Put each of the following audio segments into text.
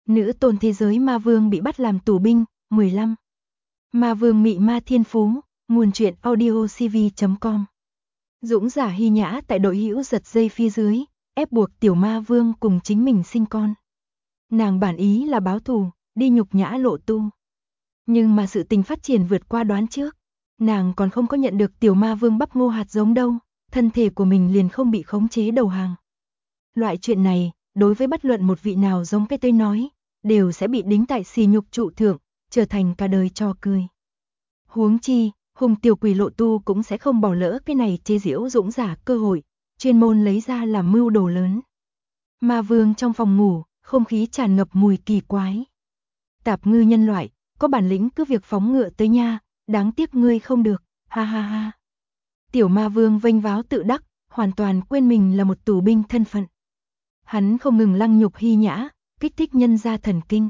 Nữ tôn thế giới ma vương bị bắt làm tù binh, 15. Ma vương mị ma thiên phú, nguồn truyện audiocv.com. Dũng giả Hy Nhã tại đội hữu giật dây phía dưới, ép buộc tiểu ma vương cùng chính mình sinh con. Nàng bản ý là báo thù, đi nhục nhã Lộ Tu. Nhưng mà sự tình phát triển vượt qua đoán trước. Nàng còn không có nhận được tiểu ma vương bắp ngô hạt giống đâu, thân thể của mình liền không bị khống chế đầu hàng. Loại chuyện này, đối với bất luận một vị nào giống cái tôi nói, đều sẽ bị đính tại sỉ nhục trụ thượng, trở thành cả đời trò cười. Huống chi, hùng tiểu quỷ Lộ Tu cũng sẽ không bỏ lỡ cái này chế giễu dũng giả cơ hội, chuyên môn lấy ra làm mưu đồ lớn. Ma vương trong phòng ngủ, không khí tràn ngập mùi kỳ quái. Tạp ngư nhân loại, có bản lĩnh cứ việc phóng ngựa tới nha, đáng tiếc ngươi không được, ha ha ha. Tiểu ma vương vênh váo tự đắc, hoàn toàn quên mình là một tù binh thân phận. Hắn không ngừng lăng nhục Hy Nhã, kích thích nhân ra thần kinh.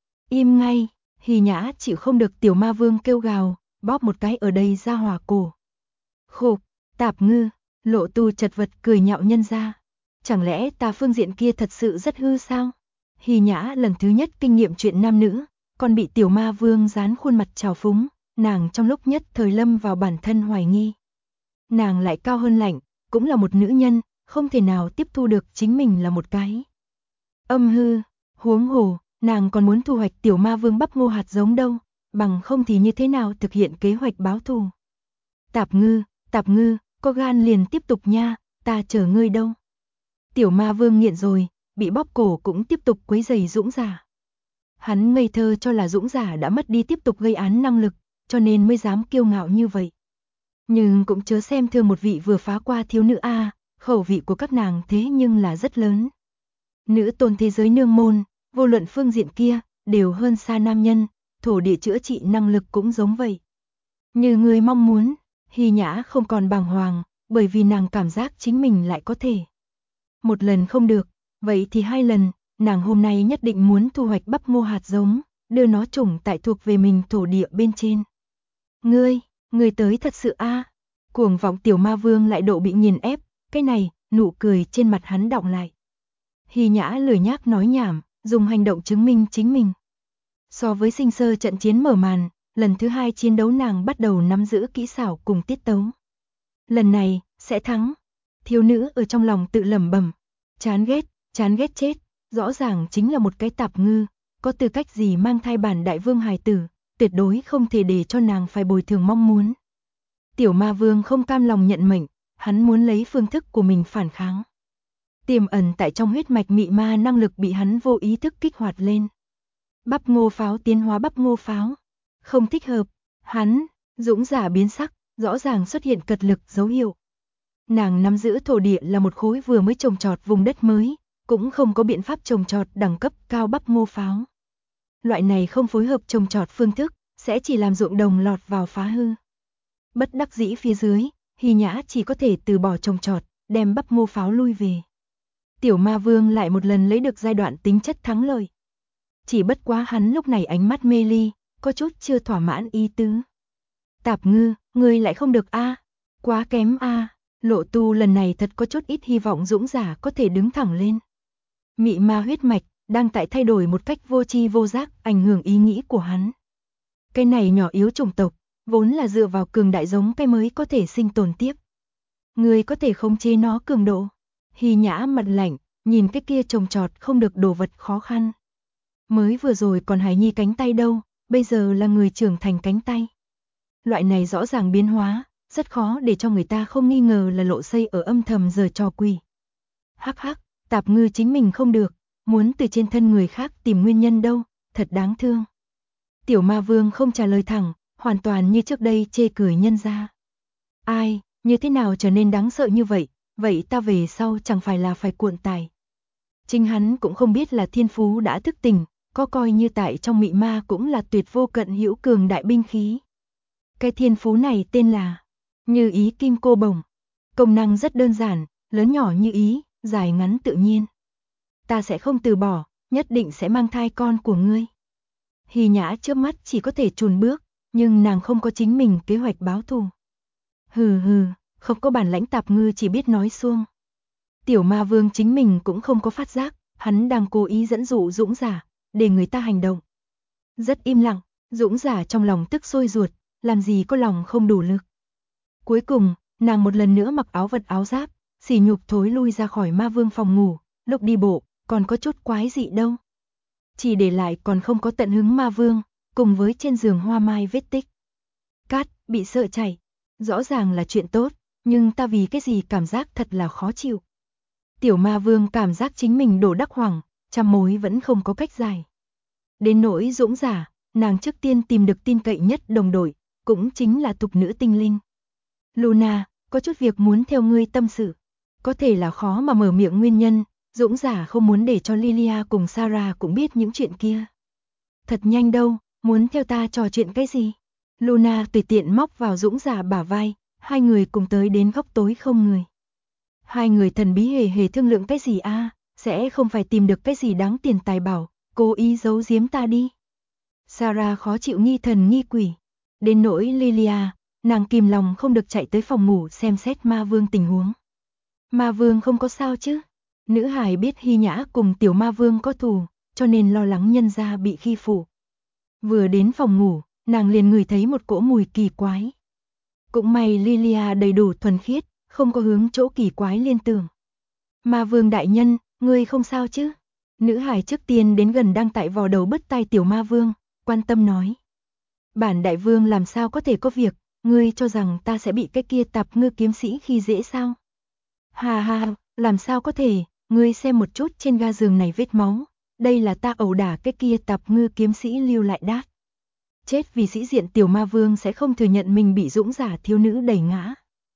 Im ngay, Hy Nhã chịu không được tiểu ma vương kêu gào, bóp một cái ở đây ra hỏa cổ. Khục, tạp ngư, Lộ Tu chật vật cười nhạo nhân ra. Chẳng lẽ ta phương diện kia thật sự rất hư sao? Hy Nhã lần thứ nhất kinh nghiệm chuyện nam nữ, còn bị tiểu ma vương dán khuôn mặt trào phúng, nàng trong lúc nhất thời lâm vào bản thân hoài nghi. Nàng lại cao hơn lạnh, cũng là một nữ nhân, không thể nào tiếp thu được chính mình là một cái âm hư, huống hồ, nàng còn muốn thu hoạch tiểu ma vương bắp ngô hạt giống đâu, bằng không thì như thế nào thực hiện kế hoạch báo thù. Tạp ngư, có gan liền tiếp tục nha, ta chờ ngươi đâu. Tiểu ma vương nghiện rồi, bị bóp cổ cũng tiếp tục quấy rầy dũng giả. Hắn ngây thơ cho là dũng giả đã mất đi tiếp tục gây án năng lực, cho nên mới dám kiêu ngạo như vậy. Nhưng cũng chớ xem thường một vị vừa phá qua thiếu nữ a, khẩu vị của các nàng thế nhưng là rất lớn. Nữ tôn thế giới nương môn, vô luận phương diện kia, đều hơn xa nam nhân, thổ địa chữa trị năng lực cũng giống vậy. Như người mong muốn, Hy Nhã không còn bàng hoàng, bởi vì nàng cảm giác chính mình lại có thể. Một lần không được, vậy thì 2 lần, nàng hôm nay nhất định muốn thu hoạch bắp ngô hạt giống, đưa nó trồng tại thuộc về mình thổ địa bên trên. Ngươi tới thật sự a? Cuồng vọng tiểu ma vương lại độ bị nghiền ép, cái này, nụ cười trên mặt hắn đọng lại. Hy Nhã lười nhác nói nhảm, dùng hành động chứng minh chính mình. So với sinh sơ trận chiến mở màn, lần thứ 2 chiến đấu nàng bắt đầu nắm giữ kỹ xảo cùng tiết tấu. Lần này, sẽ thắng. Thiếu nữ ở trong lòng tự lẩm bẩm, chán ghét chết, rõ ràng chính là một cái tạp ngư, có tư cách gì mang thai bản đại vương hài tử, tuyệt đối không thể để cho nàng phải bồi thường mong muốn. Tiểu ma vương không cam lòng nhận mệnh, hắn muốn lấy phương thức của mình phản kháng. Tiềm ẩn tại trong huyết mạch mị ma năng lực bị hắn vô ý thức kích hoạt lên. Bắp ngô pháo tiến hóa bắp ngô pháo. Không thích hợp, hắn, dũng giả biến sắc, rõ ràng xuất hiện cật lực dấu hiệu. Nàng nắm giữ thổ địa là một khối vừa mới trồng trọt vùng đất mới, cũng không có biện pháp trồng trọt đẳng cấp cao bắp ngô pháo. Loại này không phối hợp trồng trọt phương thức, sẽ chỉ làm ruộng đồng lọt vào phá hư. Bất đắc dĩ phía dưới, Hy Nhã chỉ có thể từ bỏ trồng trọt, đem bắp ngô pháo lui về. Tiểu ma vương lại một lần lấy được giai đoạn tính chất thắng lợi. Chỉ bất quá hắn lúc này ánh mắt mê ly, có chút chưa thỏa mãn ý tứ. Tạp ngư, ngươi lại không được a, quá kém a. Lộ Tu lần này thật có chút ít hy vọng dũng giả có thể đứng thẳng lên. Mị ma huyết mạch, đang tại thay đổi một cách vô tri vô giác ảnh hưởng ý nghĩ của hắn. Cái này nhỏ yếu chủng tộc, vốn là dựa vào cường đại giống cái mới có thể sinh tồn tiếp. Ngươi có thể khống chế nó cường độ. Hy Nhã mặt lạnh, nhìn cái kia trồng trọt không được đồ vật khó khăn. Mới vừa rồi còn hài nhi cánh tay đâu, bây giờ là người trưởng thành cánh tay. Loại này rõ ràng biến hóa, rất khó để cho người ta không nghi ngờ là Lộ Xây ở âm thầm giở trò quỷ. Hắc hắc, tạp ngư chính mình không được, muốn từ trên thân người khác tìm nguyên nhân đâu, thật đáng thương. Tiểu ma vương không trả lời thẳng, hoàn toàn như trước đây chê cười nhân ra. Ai, như thế nào trở nên đáng sợ như vậy, vậy ta về sau chẳng phải là phải cuộn tài. Chính hắn cũng không biết là thiên phú đã thức tỉnh, có coi như tại trong mị ma cũng là tuyệt vô cận hữu cường đại binh khí. Cái thiên phú này tên là Như Ý Kim Cô Bổng. Công năng rất đơn giản, lớn nhỏ như ý, dài ngắn tự nhiên. Ta sẽ không từ bỏ, nhất định sẽ mang thai con của ngươi. Hy Nhã trước mắt chỉ có thể chùn bước, nhưng nàng không có chính mình kế hoạch báo thù. Hừ, không có bản lãnh tạp ngư chỉ biết nói suông. Tiểu ma vương chính mình cũng không có phát giác, hắn đang cố ý dẫn dụ dũng giả, để người ta hành động. Rất im lặng, Dũng Giả trong lòng tức sôi ruột, làm gì có lòng không đủ lực. Cuối cùng, nàng một lần nữa mặc áo vật áo giáp, sỉ nhục thối lui ra khỏi ma vương phòng ngủ, lúc đi bộ, còn có chút quái dị đâu. Chỉ để lại còn không có tận hứng ma vương, cùng với trên giường hoa mai vết tích. Cát, bị sợ chảy, rõ ràng là chuyện tốt, nhưng ta vì cái gì cảm giác thật là khó chịu. Tiểu ma vương cảm giác chính mình đổ đắc hoàng, trăm mối vẫn không có cách giải. Đến nỗi Dũng Giả, nàng trước tiên tìm được tin cậy nhất đồng đội, cũng chính là tục nữ tinh linh. Luna, có chút việc muốn theo ngươi tâm sự. Có thể là khó mà mở miệng nguyên nhân, Dũng Giả không muốn để cho Lilia cùng Sarah cũng biết những chuyện kia. Thật nhanh đâu, muốn theo ta trò chuyện cái gì? Luna tùy tiện móc vào Dũng Giả bả vai, hai người cùng tới đến góc tối không người. Hai người thần bí hề hề thương lượng cái gì a? Sẽ không phải tìm được cái gì đáng tiền tài bảo, cố ý giấu giếm ta đi. Sarah khó chịu nghi thần nghi quỷ. Đến nỗi Lilia, nàng kìm lòng không được chạy tới phòng ngủ xem xét ma vương tình huống. Ma vương không có sao chứ? Nữ hài biết Hy Nhã cùng tiểu ma vương có thù, cho nên lo lắng nhân gia bị khi phụ. Vừa đến phòng ngủ, nàng liền ngửi thấy một cỗ mùi kỳ quái. Cũng may Lilia đầy đủ thuần khiết, không có hướng chỗ kỳ quái liên tưởng. Ma vương đại nhân, ngươi không sao chứ? Nữ hài trước tiên đến gần đang tại vò đầu bứt tai tiểu ma vương, quan tâm nói. Bản đại vương làm sao có thể có việc, ngươi cho rằng ta sẽ bị cái kia tạp ngư kiếm sĩ khi dễ sao? Hà hà, làm sao có thể, ngươi xem một chút trên ga giường này vết máu, đây là ta ẩu đả cái kia tạp ngư kiếm sĩ lưu lại đát. Chết vì sĩ diện tiểu ma vương sẽ không thừa nhận mình bị Dũng Giả thiếu nữ đẩy ngã.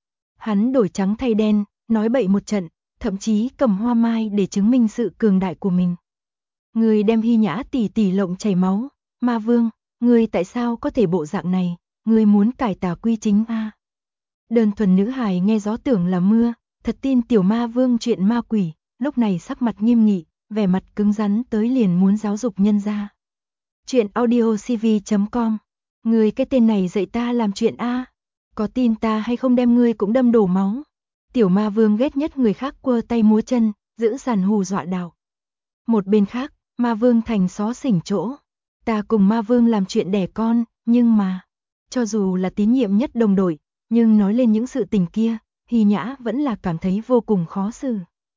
Hắn đổi trắng thay đen, nói bậy một trận, thậm chí cầm hoa mai để chứng minh sự cường đại của mình. Ngươi đem Hy Nhã tỷ tỷ lộng chảy máu, ma vương, ngươi tại sao có thể bộ dạng này, ngươi muốn cải tà quy chính a? Đơn thuần nữ hài nghe gió tưởng là mưa, thật tin tiểu ma vương chuyện ma quỷ, lúc này sắc mặt nghiêm nghị, vẻ mặt cứng rắn tới liền muốn giáo dục nhân gia. Chuyện audiocv.com. Ngươi cái tên này dạy ta làm chuyện a? Có tin ta hay không đem ngươi cũng đâm đổ máu? Tiểu ma vương ghét nhất người khác quơ tay múa chân, giữ sàn hù dọa đạo. Một bên khác, ma vương thành xó xỉnh chỗ. Ta cùng ma vương làm chuyện đẻ con, nhưng mà, cho dù là tín nhiệm nhất đồng đội, nhưng nói lên những sự tình kia, Hy Nhã vẫn là cảm thấy vô cùng khó xử.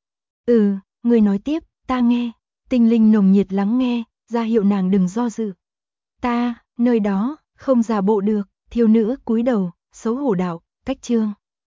Người nói tiếp, ta nghe. Tinh linh nồng nhiệt lắng nghe, ra hiệu nàng đừng do dự. Ta, nơi đó, không giả bộ được, thiếu nữ cúi đầu, xấu hổ đạo, cách chương.